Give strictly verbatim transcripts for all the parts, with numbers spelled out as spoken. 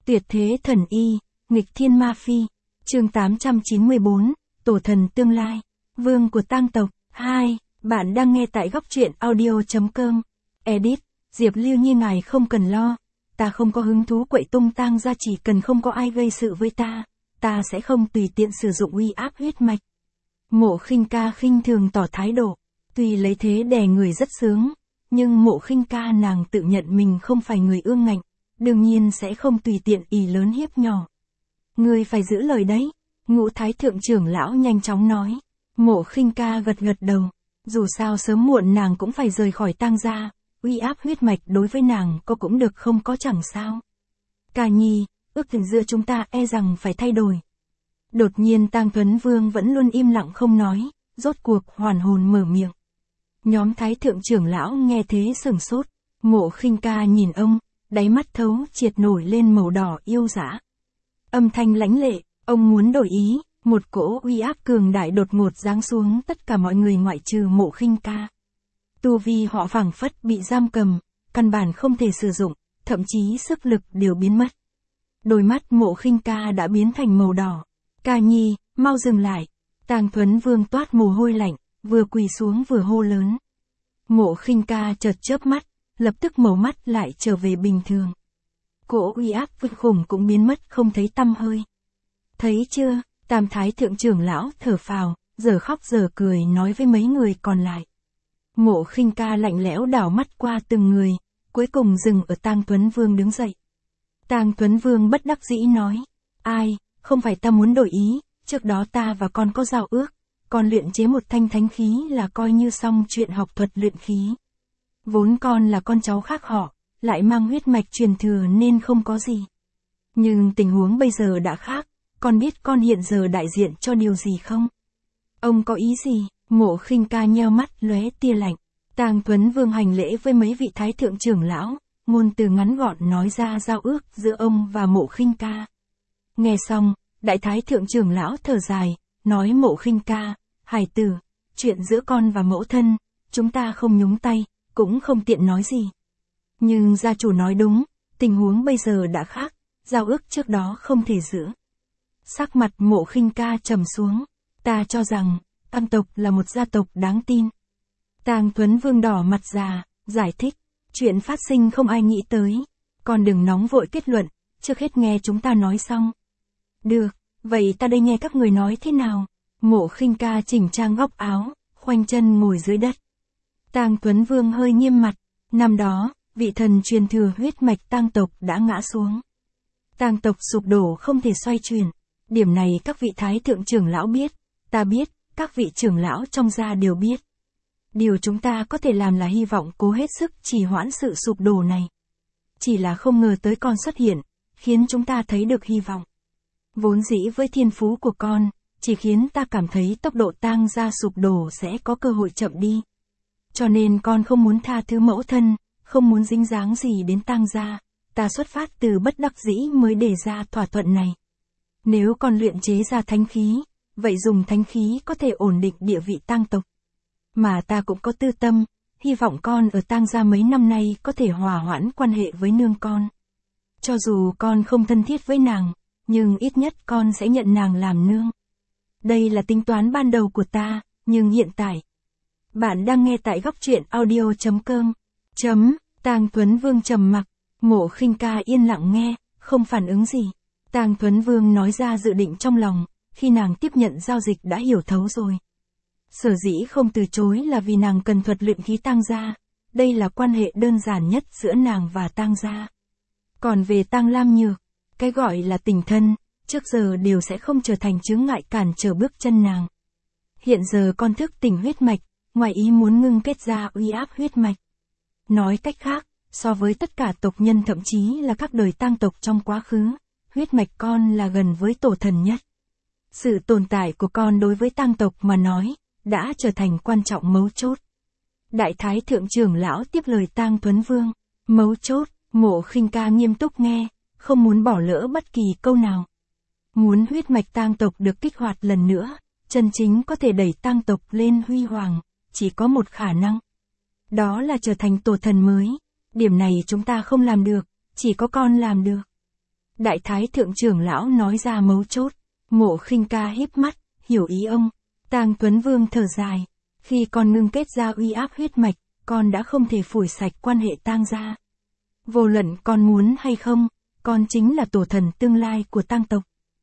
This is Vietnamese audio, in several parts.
Tuyệt thế thần y, nghịch thiên ma phi. Chương tám trăm chín mươi bốn, Tổ thần tương lai, vương của tang tộc. hai. Bạn đang nghe tại góc truyện audio chấm com. Edit, Diệp Lưu Nhi ngài không cần lo, ta không có hứng thú quậy tung tang ra, chỉ cần không có ai gây sự với ta, ta sẽ không tùy tiện sử dụng uy áp huyết mạch. Mộ Khinh Ca khinh thường tỏ thái độ, tuy lấy thế đè người rất sướng, nhưng Mộ Khinh Ca nàng tự nhận mình không phải người ương ngạnh, đương nhiên sẽ không tùy tiện ỷ lớn hiếp nhỏ. Ngươi phải giữ lời đấy, Ngũ Thái thượng trưởng lão nhanh chóng nói. Mộ Khinh Ca gật gật đầu, dù sao sớm muộn nàng cũng phải rời khỏi tang gia, uy áp huyết mạch đối với nàng có cũng được không có chẳng sao. Ca nhi, ước tình giữa chúng ta e rằng phải thay đổi. Đột nhiên Tang Tuấn Vương vẫn luôn im lặng không nói, rốt cuộc hoàn hồn mở miệng. Nhóm Thái thượng trưởng lão nghe thế sửng sốt, Mộ Khinh Ca nhìn ông, đáy mắt thấu triệt nổi lên màu đỏ yêu dã. Âm thanh lãnh lệ, ông muốn đổi ý, một cỗ uy áp cường đại đột ngột giáng xuống tất cả mọi người ngoại trừ Mộ Khinh Ca. Tu vi họ phảng phất bị giam cầm, căn bản không thể sử dụng, thậm chí sức lực đều biến mất. Đôi mắt Mộ Khinh Ca đã biến thành màu đỏ. Ca nhi, mau dừng lại. Tang Tuấn Vương toát mồ hôi lạnh, vừa quỳ xuống vừa hô lớn. Mộ Khinh Ca chợt chớp mắt, lập tức màu mắt lại trở về bình thường. Cỗ uy áp vượt khủng cũng biến mất không thấy tăm hơi. Thấy chưa, Tam Thái thượng trưởng lão thở phào, giờ khóc giờ cười nói với mấy người còn lại. Mộ Khinh Ca lạnh lẽo đảo mắt qua từng người, cuối cùng dừng ở Tang Tuấn Vương đứng dậy. Tang Tuấn Vương bất đắc dĩ nói, ai, không phải ta muốn đổi ý, trước đó ta và con có giao ước, con luyện chế một thanh thánh khí là coi như xong chuyện học thuật luyện khí. Vốn con là con cháu khác họ, lại mang huyết mạch truyền thừa nên không có gì. Nhưng tình huống bây giờ đã khác, con biết con hiện giờ đại diện cho điều gì không? Ông có ý gì? Mộ Khinh Ca nheo mắt lóe tia lạnh. Tang Tuấn Vương hành lễ với mấy vị thái thượng trưởng lão, ngôn từ ngắn gọn nói ra giao ước giữa ông và Mộ Khinh Ca. Nghe xong, đại thái thượng trưởng lão thở dài, nói Mộ Khinh Ca, hài tử, chuyện giữa con và mẫu thân, chúng ta không nhúng tay, cũng không tiện nói gì. Nhưng gia chủ nói đúng, tình huống bây giờ đã khác, giao ước trước đó không thể giữ. Sắc mặt Mộ Khinh Ca trầm xuống, ta cho rằng, Tang tộc là một gia tộc đáng tin. Tang Tuấn Vương đỏ mặt già, giải thích, chuyện phát sinh không ai nghĩ tới, con đừng nóng vội kết luận, trước hết nghe chúng ta nói xong. Được, vậy ta đây nghe các người nói thế nào? Mộ Khinh Ca chỉnh trang góc áo, khoanh chân ngồi dưới đất. Tang Tuấn Vương hơi nghiêm mặt, năm đó, vị thần truyền thừa huyết mạch Tang tộc đã ngã xuống. Tang tộc sụp đổ không thể xoay chuyển, điểm này các vị thái thượng trưởng lão biết, ta biết, các vị trưởng lão trong gia đều biết. Điều chúng ta có thể làm là hy vọng cố hết sức trì hoãn sự sụp đổ này. Chỉ là không ngờ tới con xuất hiện, khiến chúng ta thấy được hy vọng. Vốn dĩ với thiên phú của con, chỉ khiến ta cảm thấy tốc độ tang gia sụp đổ sẽ có cơ hội chậm đi. Cho nên con không muốn tha thứ mẫu thân, không muốn dính dáng gì đến tang gia, ta xuất phát từ bất đắc dĩ mới đề ra thỏa thuận này. Nếu con luyện chế ra thánh khí, vậy dùng thánh khí có thể ổn định địa vị tang tộc. Mà ta cũng có tư tâm, hy vọng con ở tang gia mấy năm nay có thể hòa hoãn quan hệ với nương con. Cho dù con không thân thiết với nàng, nhưng ít nhất con sẽ nhận nàng làm nương. Đây là tính toán ban đầu của ta, nhưng hiện tại. Bạn đang nghe tại góc truyện audio chấm com. Chấm, Tang Tuấn Vương trầm mặc, Mộ Khinh Ca yên lặng nghe, không phản ứng gì. Tang Tuấn Vương nói ra dự định trong lòng, khi nàng tiếp nhận giao dịch đã hiểu thấu rồi. Sở dĩ không từ chối là vì nàng cần thuật luyện khí Tang gia, đây là quan hệ đơn giản nhất giữa nàng và Tang gia. Còn về Tang Lam Nhược, cái gọi là tình thân, trước giờ đều sẽ không trở thành chướng ngại cản trở bước chân nàng. Hiện giờ con thức tỉnh huyết mạch, ngoài ý muốn ngưng kết ra uy áp huyết mạch. Nói cách khác, so với tất cả tộc nhân thậm chí là các đời tang tộc trong quá khứ, huyết mạch con là gần với tổ thần nhất. Sự tồn tại của con đối với tang tộc mà nói, đã trở thành quan trọng mấu chốt. Đại thái thượng trưởng lão tiếp lời Tang Tuấn Vương, mấu chốt, Mộ Khinh Ca nghiêm túc nghe, không muốn bỏ lỡ bất kỳ câu nào. Muốn huyết mạch tang tộc được kích hoạt lần nữa, chân chính có thể đẩy tang tộc lên huy hoàng, chỉ có một khả năng. Đó là trở thành tổ thần mới. Điểm này chúng ta không làm được, chỉ có con làm được. Đại Thái Thượng trưởng lão nói ra mấu chốt. Mộ Khinh Ca híp mắt, hiểu ý ông. Tang Tuấn Vương thở dài. Khi con ngưng kết ra uy áp huyết mạch, con đã không thể phủi sạch quan hệ Tang gia. Vô luận con muốn hay không, con chính là tổ thần tương lai của Tang tộc.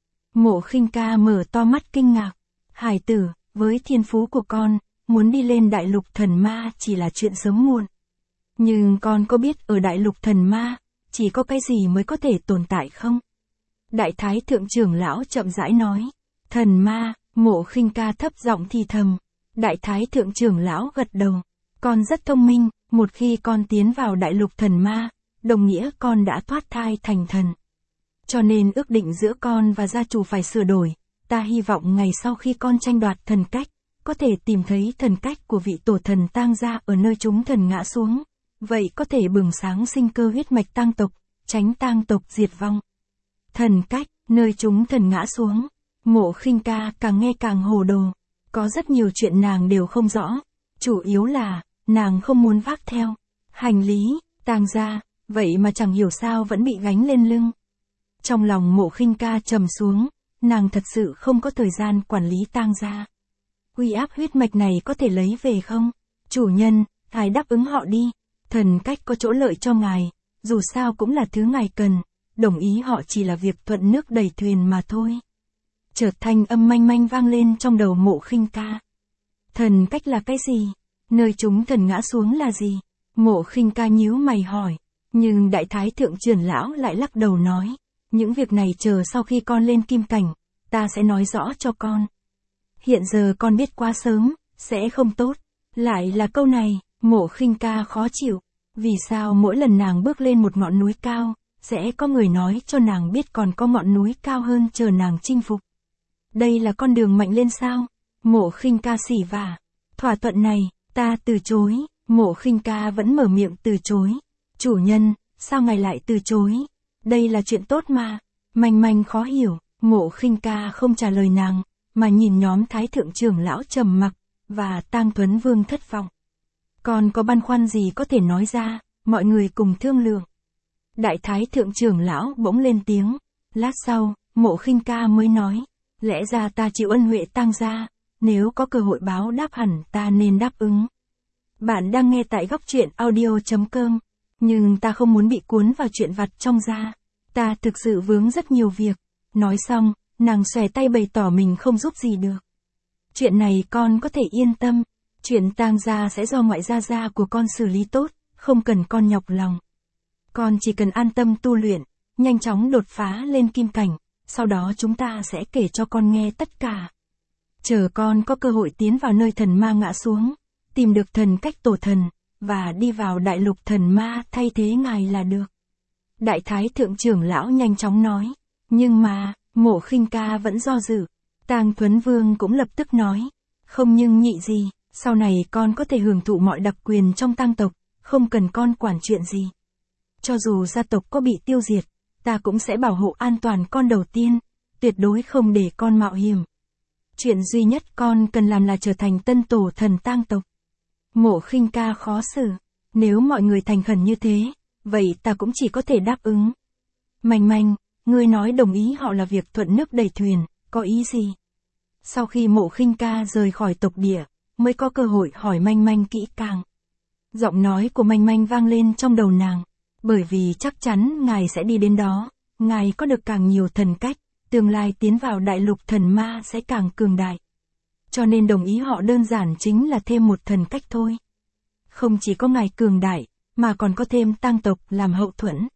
Mộ Khinh Ca mở to mắt kinh ngạc. Hải tử, với thiên phú của con, muốn đi lên đại lục thần ma chỉ là chuyện sớm muộn. Nhưng con có biết ở đại lục thần ma, chỉ có cái gì mới có thể tồn tại không? Đại Thái Thượng trưởng lão chậm rãi nói. Thần ma, Mộ Khinh Ca thấp giọng thì thầm. Đại Thái Thượng trưởng lão gật đầu. Con rất thông minh, một khi con tiến vào đại lục thần ma, đồng nghĩa con đã thoát thai thành thần. Cho nên ước định giữa con và gia chủ phải sửa đổi. Ta hy vọng ngày sau khi con tranh đoạt thần cách, có thể tìm thấy thần cách của vị tổ thần Tang gia ở nơi chúng thần ngã xuống. Vậy có thể bừng sáng sinh cơ huyết mạch Tang tộc, tránh Tang tộc diệt vong. Thần cách, nơi chúng thần ngã xuống. Mộ Khinh Ca càng nghe càng hồ đồ. Có rất nhiều chuyện nàng đều không rõ. Chủ yếu là, nàng không muốn vác theo. Hành lý, Tang gia, vậy mà chẳng hiểu sao vẫn bị gánh lên lưng. Trong lòng Mộ Khinh Ca trầm xuống, nàng thật sự không có thời gian quản lý Tang gia. Uy áp huyết mạch này có thể lấy về không? Chủ nhân, ngài đáp ứng họ đi. Thần cách có chỗ lợi cho ngài, dù sao cũng là thứ ngài cần, đồng ý họ chỉ là việc thuận nước đẩy thuyền mà thôi. Chợt thanh âm manh manh vang lên trong đầu Mộ Khinh Ca. Thần cách là cái gì? Nơi chúng thần ngã xuống là gì? Mộ Khinh Ca nhíu mày hỏi, nhưng Đại Thái Thượng trưởng lão lại lắc đầu nói, những việc này chờ sau khi con lên kim cảnh, ta sẽ nói rõ cho con. Hiện giờ con biết quá sớm, sẽ không tốt. Lại là câu này, Mộ Khinh Ca khó chịu. Vì sao mỗi lần nàng bước lên một ngọn núi cao, sẽ có người nói cho nàng biết còn có ngọn núi cao hơn chờ nàng chinh phục. Đây là con đường mạnh lên sao? Mộ Khinh Ca xỉ vả. Thỏa thuận này, ta từ chối. Mộ Khinh Ca vẫn mở miệng từ chối. Chủ nhân, sao ngài lại từ chối? Đây là chuyện tốt mà. Manh manh khó hiểu. Mộ Khinh Ca không trả lời nàng, mà nhìn nhóm Thái Thượng trưởng lão trầm mặc, và Tang Tuấn Vương thất vọng. Còn có băn khoăn gì có thể nói ra, mọi người cùng thương lượng. Đại Thái Thượng trưởng lão bỗng lên tiếng. Lát sau, Mộ Khinh Ca mới nói, lẽ ra ta chịu ân huệ Tang gia, nếu có cơ hội báo đáp hẳn ta nên đáp ứng. Bạn đang nghe tại góc truyện audio chấm com, nhưng ta không muốn bị cuốn vào chuyện vặt trong gia. Ta thực sự vướng rất nhiều việc. Nói xong, nàng xòe tay bày tỏ mình không giúp gì được. Chuyện này con có thể yên tâm. Chuyện Tang gia sẽ do ngoại gia gia của con xử lý tốt, không cần con nhọc lòng. Con chỉ cần an tâm tu luyện, nhanh chóng đột phá lên kim cảnh, sau đó chúng ta sẽ kể cho con nghe tất cả. Chờ con có cơ hội tiến vào nơi thần ma ngã xuống, tìm được thần cách tổ thần, và đi vào đại lục thần ma thay thế ngài là được. Đại Thái Thượng trưởng lão nhanh chóng nói, nhưng mà, Mộ Khinh Ca vẫn do dự. Tang Tuấn Vương cũng lập tức nói, không nhưng nhị gì, sau này con có thể hưởng thụ mọi đặc quyền trong Tang tộc, không cần con quản chuyện gì. Cho dù gia tộc có bị tiêu diệt, ta cũng sẽ bảo hộ an toàn con đầu tiên, tuyệt đối không để con mạo hiểm. Chuyện duy nhất con cần làm là trở thành tân tổ thần Tang tộc. Mộ Khinh Ca khó xử, nếu mọi người thành khẩn như thế, vậy ta cũng chỉ có thể đáp ứng. Manh manh, ngươi nói đồng ý họ là việc thuận nước đẩy thuyền, có ý gì? Sau khi Mộ Khinh Ca rời khỏi tộc địa, mới có cơ hội hỏi manh manh kỹ càng. Giọng nói của manh manh vang lên trong đầu nàng, bởi vì chắc chắn ngài sẽ đi đến đó, ngài có được càng nhiều thần cách, tương lai tiến vào đại lục thần ma sẽ càng cường đại. Cho nên đồng ý họ đơn giản chính là thêm một thần cách thôi. Không chỉ có ngài cường đại, mà còn có thêm Tang tộc làm hậu thuẫn.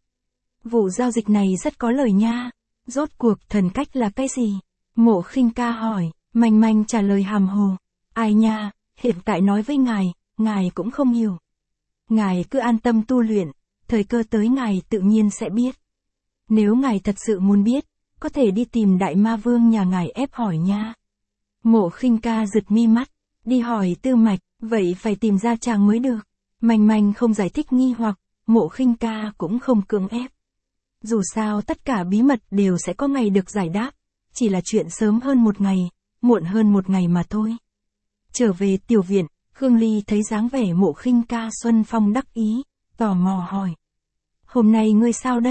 Vụ giao dịch này rất có lời nha. Rốt cuộc thần cách là cái gì? Mộ Khinh Ca hỏi. Manh manh trả lời hàm hồ. Ai nha, hiện tại nói với ngài, ngài cũng không hiểu. Ngài cứ an tâm tu luyện, thời cơ tới ngài tự nhiên sẽ biết. Nếu ngài thật sự muốn biết, có thể đi tìm đại ma vương nhà ngài ép hỏi nha. Mộ Khinh Ca giật mi mắt, đi hỏi Tư Mạch, vậy phải tìm ra chàng mới được. Manh manh không giải thích nghi hoặc, Mộ Khinh Ca cũng không cưỡng ép. Dù sao tất cả bí mật đều sẽ có ngày được giải đáp, chỉ là chuyện sớm hơn một ngày, muộn hơn một ngày mà thôi. Trở về tiểu viện, Khương Ly thấy dáng vẻ Mộ Khinh Ca xuân phong đắc ý, tò mò hỏi. Hôm nay ngươi sao đấy?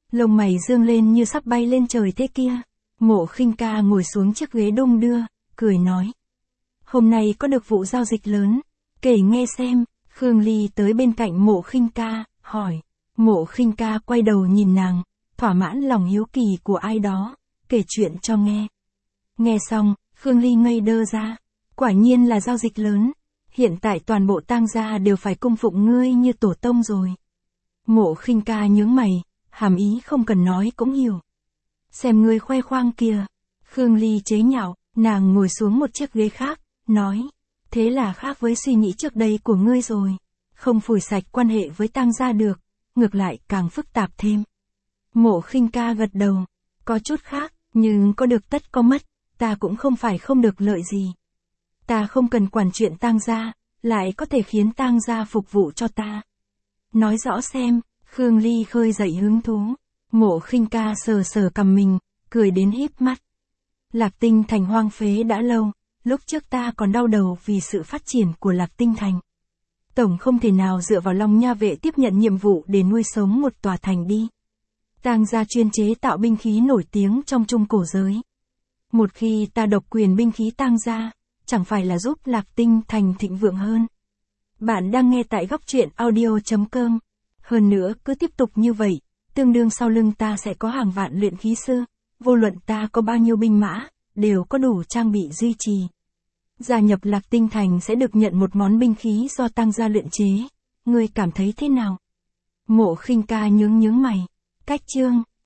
Lông mày dương lên như sắp bay lên trời thế kia. Mộ Khinh Ca ngồi xuống chiếc ghế đung đưa, cười nói. Hôm nay có được vụ giao dịch lớn, kể nghe xem. Khương Ly tới bên cạnh Mộ Khinh Ca, hỏi. Mộ Khinh Ca quay đầu nhìn nàng, thỏa mãn lòng hiếu kỳ của ai đó, kể chuyện cho nghe. Nghe xong, Khương Ly ngây đơ ra. Quả nhiên là giao dịch lớn. Hiện tại toàn bộ Tang gia đều phải cung phụng ngươi như tổ tông rồi. Mộ Khinh Ca nhướng mày, hàm ý không cần nói cũng hiểu. Xem ngươi khoe khoang kìa. Khương Ly chế nhạo, nàng ngồi xuống một chiếc ghế khác, nói. Thế là khác với suy nghĩ trước đây của ngươi rồi. Không phủi sạch quan hệ với Tang gia được, ngược lại càng phức tạp thêm. Mộ Khinh Ca gật đầu. Có chút khác, nhưng có được tất có mất, ta cũng không phải không được lợi gì. Ta không cần quản chuyện Tang gia, lại có thể khiến Tang gia phục vụ cho ta. Nói rõ xem. Khương Ly khơi dậy hứng thú. Mộ Khinh Ca sờ sờ cằm mình, cười đến híp mắt. Lạc Tinh Thành hoang phế đã lâu, lúc trước ta còn đau đầu vì sự phát triển của Lạc Tinh Thành. Tổng không thể nào dựa vào Long Nha vệ tiếp nhận nhiệm vụ để nuôi sống một tòa thành đi. Tang gia chuyên chế tạo binh khí nổi tiếng trong trung cổ giới. Một khi ta độc quyền binh khí Tang gia, chẳng phải là giúp Lạc Tinh Thành thịnh vượng hơn. Bạn đang nghe tại góc truyện audio chấm com. Hơn nữa, cứ tiếp tục như vậy, tương đương sau lưng ta sẽ có hàng vạn luyện khí sư, vô luận ta có bao nhiêu binh mã, đều có đủ trang bị duy trì. Gia nhập Lạc Tinh Thành sẽ được nhận một món binh khí do Tang gia luyện chế, ngươi cảm thấy thế nào? Mộ Khinh Ca nhướng nhướng mày. Cách chương,